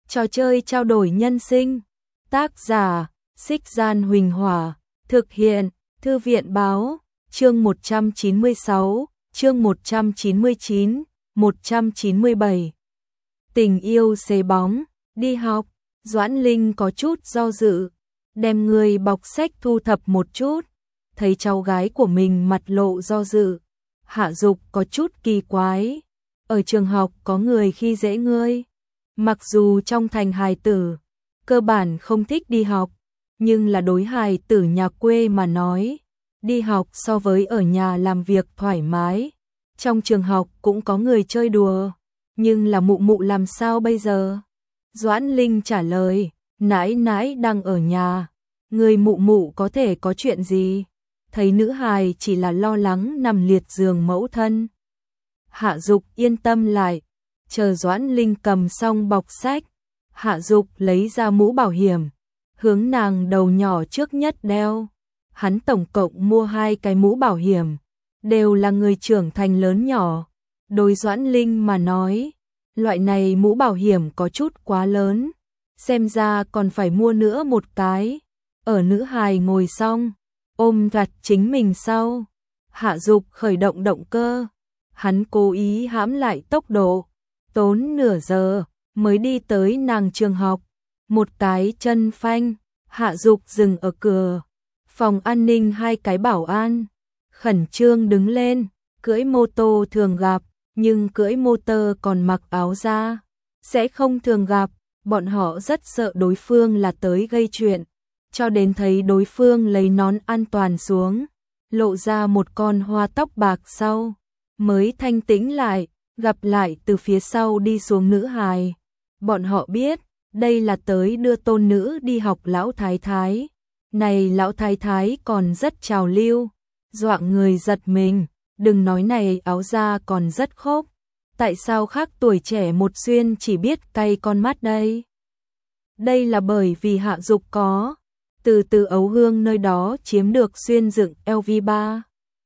Trò chơi trao đổi nhân sinh. Tác giả: Xích Gian Huỳnh Hỏa. Thực hiện: Thư viện Báo. Chương 196, chương 199, 197. Tình yêu xế bóng. Đi học. Doãn Linh có chút do dự, đem người bọc sách thu thập một chút. Thấy cháu gái của mình mặt lộ do dự, Hạ Dục có chút kỳ quái. Ở trường học có người khi dễ ngươi. Mặc dù trong thành hài tử cơ bản không thích đi học, nhưng là đối hài tử nhà quê mà nói, đi học so với ở nhà làm việc thoải mái. Trong trường học cũng có người chơi đùa, nhưng là mụ mụ làm sao bây giờ? Doãn Linh trả lời, nãi nãi đang ở nhà, người mụ mụ có thể có chuyện gì? Thấy nữ hài chỉ là lo lắng nằm liệt giường mẫu thân. Hạ Dục yên tâm lại, chờ Doãn Linh cầm xong bọc sách, Hạ Dục lấy ra mũ bảo hiểm, hướng nàng đầu nhỏ trước nhất đeo. Hắn tổng cộng mua 2 cái mũ bảo hiểm, đều là người trưởng thành lớn nhỏ. Đối Doãn Linh mà nói, loại này mũ bảo hiểm có chút quá lớn, xem ra còn phải mua nữa một cái. Ở nữ hài ngồi xong, ôm gặt chính mình sau, Hạ Dục khởi động động cơ, hắn cố ý hãm lại tốc độ, tốn nửa giờ mới đi tới nàng trường học. Một cái chân phanh, Hạ Dục dừng ở cửa. Phòng an ninh 2 cái bảo an khẩn trương đứng lên. Cưỡi mô tô thường gặp, nhưng cưỡi motor còn mặc áo da sẽ không thường gặp. Bọn họ rất sợ đối phương là tới gây chuyện, cho đến thấy đối phương lấy nón an toàn xuống, lộ ra một con hoa tóc bạc sau, mới thanh tĩnh lại. Gặp lại từ phía sau đi xuống nữ hài, bọn họ biết đây là tới đưa tôn nữ đi học lão thái thái. Này lão thái thái còn rất trào lưu, dọa người giật mình. Đừng nói này áo da còn rất khốc, tại sao khác tuổi trẻ một xuyên chỉ biết cay con mắt đây? Đây là bởi vì Hạ Dục có từ Ấu Hương nơi đó chiếm được xuyên dựng LV3.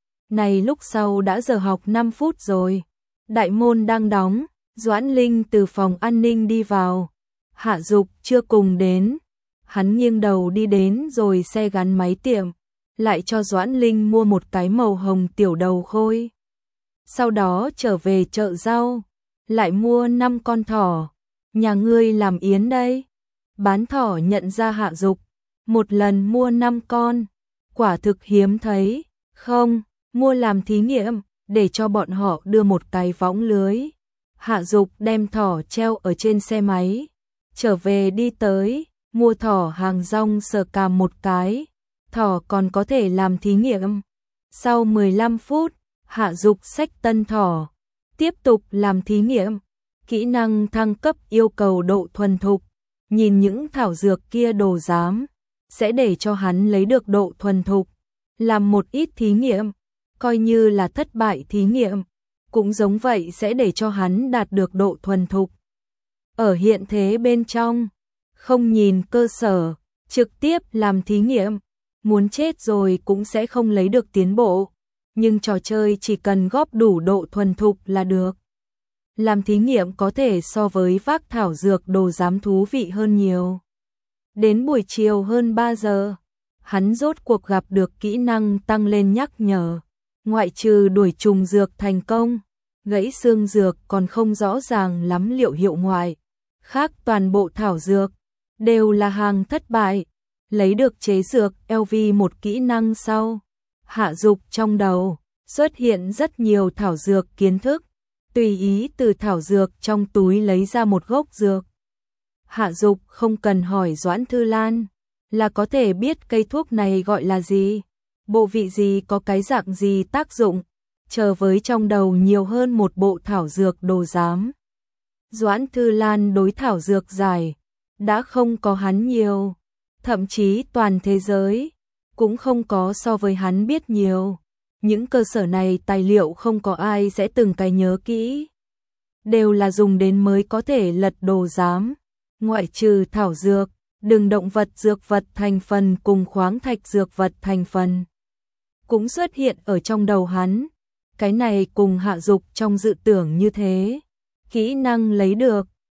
Này lúc sau đã giờ học 5 phút rồi, đại môn đang đóng. Doãn Linh từ phòng an ninh đi vào, Hạ Dục chưa cùng đến. Hắn nghiêng đầu đi đến rồi xe gắn máy tiệm, lại cho Doãn Linh mua một cái màu hồng tiểu đầu khôi. Sau đó trở về chợ rau, lại mua 5 con thỏ. Nhà ngươi làm yến đây? Bán thỏ nhận ra Hạ Dục, một lần mua 5 con, quả thực hiếm thấy. Không, mua làm thí nghiệm, để cho bọn họ đưa một cái võng lưới. Hạ Dục đem thỏ treo ở trên xe máy, trở về đi tới, mua thỏ hàng rong sờ cằm một cái. Thỏ còn có thể làm thí nghiệm. Sau 15 phút, Hạ Dục xách tân thỏ, tiếp tục làm thí nghiệm. Kỹ năng thăng cấp yêu cầu độ thuần thục. Nhìn những thảo dược kia đồ giám, sẽ để cho hắn lấy được độ thuần thục. Làm một ít thí nghiệm, coi như là thất bại thí nghiệm, cũng giống vậy sẽ để cho hắn đạt được độ thuần thục. Ở hiện thế bên trong, không nhìn cơ sở, trực tiếp làm thí nghiệm, muốn chết rồi cũng sẽ không lấy được tiến bộ, nhưng trò chơi chỉ cần góp đủ độ thuần thục là được. Làm thí nghiệm có thể so với vác thảo dược đồ giám thú vị hơn nhiều. Đến buổi chiều hơn 3 giờ, hắn rốt cuộc gặp được kỹ năng tăng lên nhắc nhở. Ngoại trừ đuổi trùng dược thành công, gãy xương dược còn không rõ ràng lắm liệu hiệu ngoại. Khác toàn bộ thảo dược đều là hàng thất bại. Lấy được chế dược LV một kỹ năng sau, Hạ Dục trong đầu xuất hiện rất nhiều thảo dược kiến thức, tùy ý từ thảo dược trong túi lấy ra một gốc dược. Hạ Dục không cần hỏi Doãn Thư Lan là có thể biết cây thuốc này gọi là gì, bộ vị gì, có cái dạng gì tác dụng, chờ với trong đầu nhiều hơn một bộ thảo dược đồ giám. Doãn Thư Lan đối thảo dược giải đã không có hắn nhiều, thậm chí toàn thế giới cũng không có so với hắn biết nhiều. Những cơ sở này tài liệu không có ai sẽ từng cái nhớ kỹ, đều là dùng đến mới có thể lật đồ giám. Ngoại trừ thảo dược, đừng động vật dược vật thành phần cùng khoáng thạch dược vật thành phần cũng xuất hiện ở trong đầu hắn. Cái này cùng Hạ Dục trong dự tưởng như thế. Kỹ năng lấy được,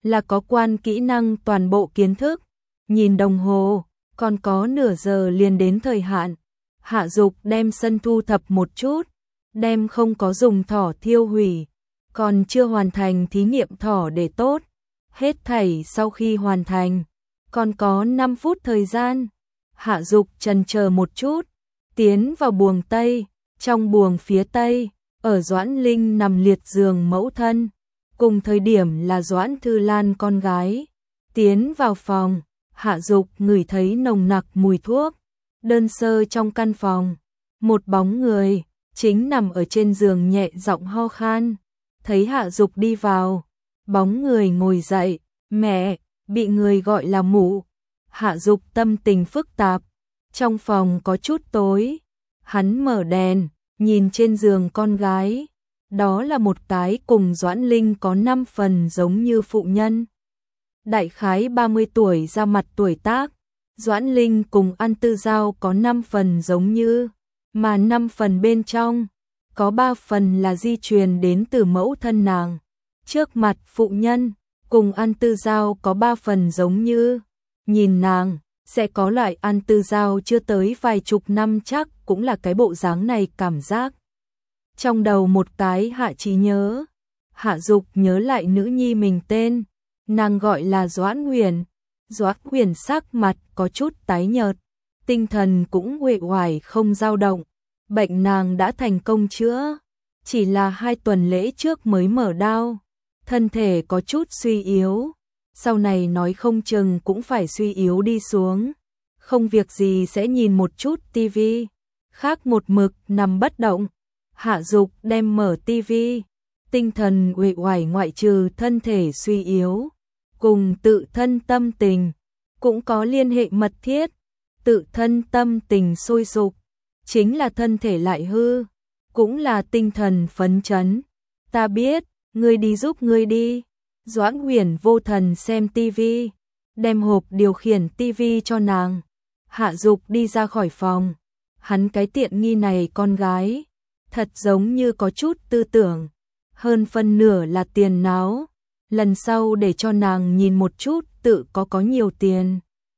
là có quan kỹ năng toàn bộ kiến thức. Nhìn đồng hồ, còn có nửa giờ liền đến thời hạn. Hạ Dục đem sân thu thập một chút, đem không có dùng thỏ thiêu hủy, còn chưa hoàn thành thí nghiệm thỏ để tốt. Hết thảy sau khi hoàn thành, còn có 5 phút thời gian. Hạ Dục chần chờ một chút, tiến vào buồng Tây. Trong buồng phía Tây, ở Doãn Linh nằm liệt giường mẫu thân, cùng thời điểm là Doãn Thư Lan con gái. Tiến vào phòng, Hạ Dục ngửi thấy nồng nặc mùi thuốc. Đơn sơ trong căn phòng, một bóng người chính nằm ở trên giường nhẹ giọng ho khan. Thấy Hạ Dục đi vào, bóng người ngồi dậy, "Mẹ." Bị người gọi là mụ. Hạ Dục tâm tình phức tạp, trong phòng có chút tối. Hắn mở đèn, nhìn trên giường con gái, đó là một cái cùng Doãn Linh có 5 phần giống như phụ nhân. Đại khái 30 tuổi ra mặt tuổi tác, Doãn Linh cùng An Tư Giao có 5 phần giống như, mà 5 phần bên trong, có 3 phần là di truyền đến từ mẫu thân nàng. Trước mặt phụ nhân, cùng An Tư Giao có 3 phần giống như, nhìn nàng, sẽ có loại An Tư Giao chưa tới vài chục năm chắc cũng là cái bộ dáng này cảm giác. Trong đầu một cái hạ trí nhớ, Hạ Dục nhớ lại nữ nhi mình tên, nàng gọi là Doãn Huyền. Doãn Huyền sắc mặt có chút tái nhợt, tinh thần cũng uể oải không dao động. Bệnh nàng đã thành công chữa, chỉ là 2 tuần lễ trước mới mở đao, thân thể có chút suy yếu, sau này nói không chừng cũng phải suy yếu đi xuống. Không việc gì sẽ nhìn một chút tivi, khác một mực nằm bất động. Hạ Dục đem mở tivi, tinh thần uể oải ngoại trừ thân thể suy yếu, cùng tự thân tâm tình cũng có liên hệ mật thiết. Tự thân tâm tình sôi sục, chính là thân thể lại hư, cũng là tinh thần phấn chấn. "Ta biết, ngươi đi giúp ngươi đi." Doãn Huyền vô thần xem tivi, đem hộp điều khiển tivi cho nàng. Hạ Dục đi ra khỏi phòng, hắn cái tiện nghi này con gái, thật giống như có chút tư tưởng, hơn phân nửa là tiền náo. Lần sau để cho nàng nhìn một chút tự có nhiều tiền,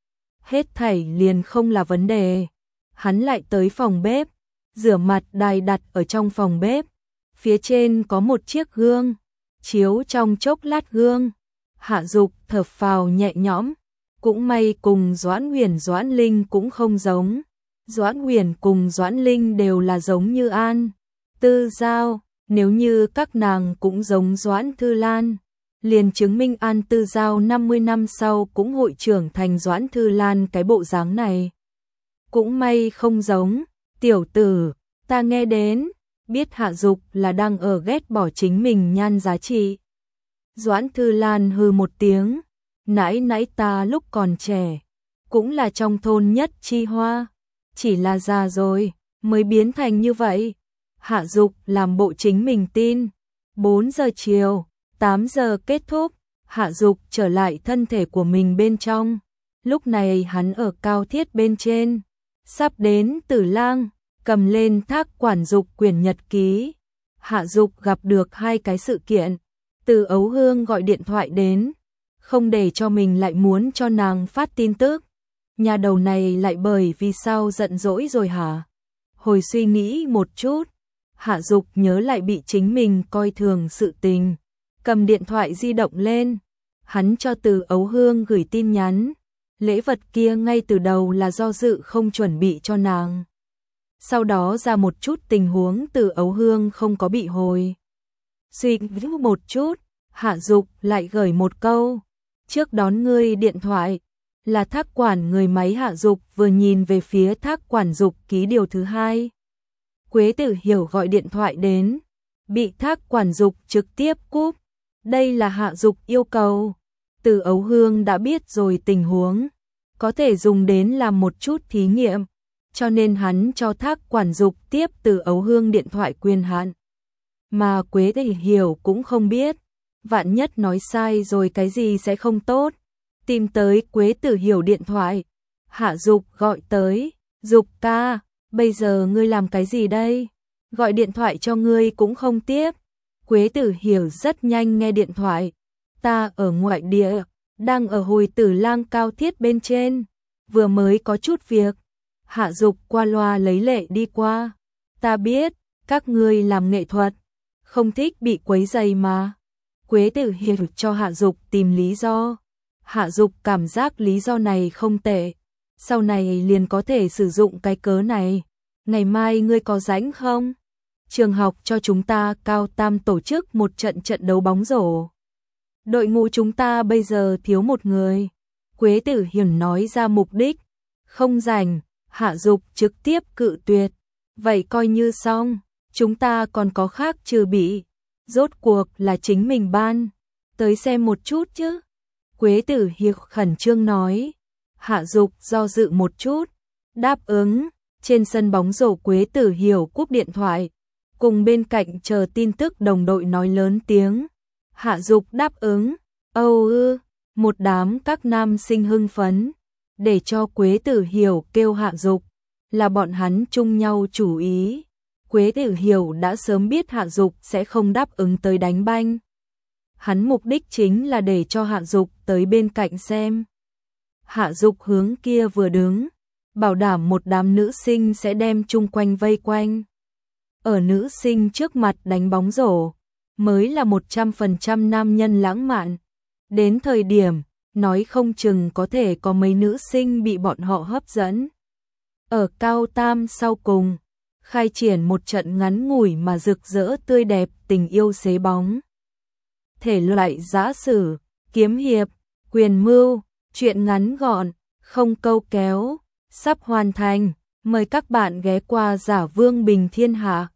hết thảy liền không là vấn đề. Hắn lại tới phòng bếp, rửa mặt đài đặt ở trong phòng bếp, phía trên có một chiếc gương, chiếu trong chốc lát gương. Hạ Dục thở phào nhẹ nhõm, cũng may cùng Doãn Huyền Doãn Linh cũng không giống. Doãn Huyền cùng Doãn Linh đều là giống như An Tư Giao, nếu như các nàng cũng giống Doãn Thư Lan, liền chứng minh An Tư Giao 50 năm sau cũng hội trưởng thành Doãn Thư Lan cái bộ dáng này. Cũng may không giống. "Tiểu tử, ta nghe đến." Biết Hạ Dục là đang ở ghét bỏ chính mình nhan giá trị. Doãn Thư Lan hừ một tiếng, "Nãy nãy ta lúc còn trẻ, cũng là trong thôn nhất chi hoa, chỉ là già rồi mới biến thành như vậy." Hạ Dục làm bộ chính mình tin. 4 giờ chiều, 8 giờ kết thúc, Hạ Dục trở lại thân thể của mình bên trong. Lúc này hắn ở cao thiết bên trên, sắp đến Tử Lang, cầm lên Thác Quản Dục quyển nhật ký. Hạ Dục gặp được 2 cái sự kiện. Từ Ấu Hương gọi điện thoại đến, không để cho mình lại muốn cho nàng phát tin tức. Nhà đầu này lại bởi vì sao giận dỗi rồi hả? Hồi suy nghĩ một chút, Hạ Dục nhớ lại bị chính mình coi thường sự tình, cầm điện thoại di động lên, hắn cho Từ Ấu Hương gửi tin nhắn. Lễ vật kia ngay từ đầu là do dự không chuẩn bị cho nàng. Sau đó ra một chút tình huống Từ Ấu Hương không có bị hồi. Suy nghĩ một chút, Hạ Dục lại gửi một câu, "Trước đón ngươi điện thoại là Thác Quản người máy." Hạ Dục vừa nhìn về phía Thác Quản Dục ký điều thứ 2. Quế Tử Hiểu gọi điện thoại đến, bị Thác Quản Dục trực tiếp cúp. Đây là Hạ Dục yêu cầu. Từ Ấu Hương đã biết rồi tình huống, có thể dùng đến làm một chút thí nghiệm, cho nên hắn cho Thác Quản Dục tiếp Từ Ấu Hương điện thoại quyền hạn. Mà Quế Tử Hiểu cũng không biết, vạn nhất nói sai rồi cái gì sẽ không tốt. Tìm tới Quế Tử Hiểu điện thoại, Hạ Dục gọi tới, "Dục ca, bây giờ ngươi làm cái gì đây? Gọi điện thoại cho ngươi cũng không tiếp." Quế Tử Hiểu rất nhanh nghe điện thoại, Ta ở ngoại địa, đang ở Hồi Tử Lang cao thiết bên trên, vừa mới có chút việc. Hạ Dục qua loa lấy lệ đi qua. Ta biết, các ngươi làm nghệ thuật, không thích bị quấy rầy mà. Quế Tử Hiệp cho Hạ Dục tìm lý do. Hạ Dục cảm giác lý do này không tệ, sau này liền có thể sử dụng cái cớ này. Ngày mai ngươi có rảnh không? Trường học cho chúng ta cao tam tổ chức một trận đấu bóng rổ. Đội ngũ chúng ta bây giờ thiếu một người. Quế Tử Hiền nói ra mục đích. Không rảnh, Hạ Dục trực tiếp cự tuyệt. Vậy coi như xong, chúng ta còn có khác trừ bị. Rốt cuộc là chính mình ban. Tới xem một chút chứ. Quế Tử Hiệp khẩn trương nói. Hạ Dục do dự một chút, đáp ứng. Trên sân bóng rổ Quế Tử Hiểu cúp điện thoại, cùng bên cạnh chờ tin tức đồng đội nói lớn tiếng. Hạ Dục đáp ứng. Âu ư, một đám các nam sinh hưng phấn, để cho Quế Tử Hiểu kêu Hạ Dục, là bọn hắn chung nhau chủ ý. Quế Tử Hiểu đã sớm biết Hạ Dục sẽ không đáp ứng tới đánh banh. Hắn mục đích chính là để cho Hạ Dục tới bên cạnh xem. Hạ Dục hướng kia vừa đứng, bảo đảm một đám nữ sinh sẽ đem chung quanh vây quanh. Ở nữ sinh trước mặt đánh bóng rổ, mới là 100% nam nhân lãng mạn. Đến thời điểm, nói không chừng có thể có mấy nữ sinh bị bọn họ hấp dẫn. Ở cao tam sau cùng, khai triển một trận ngắn ngủi mà rực rỡ tươi đẹp tình yêu xế bóng. Thể loại giã sử, kiếm hiệp, quyền mưu, truyện ngắn gọn, không câu kéo, sắp hoàn thành. Mời các bạn ghé qua Giả Vương Bình Thiên Hạ.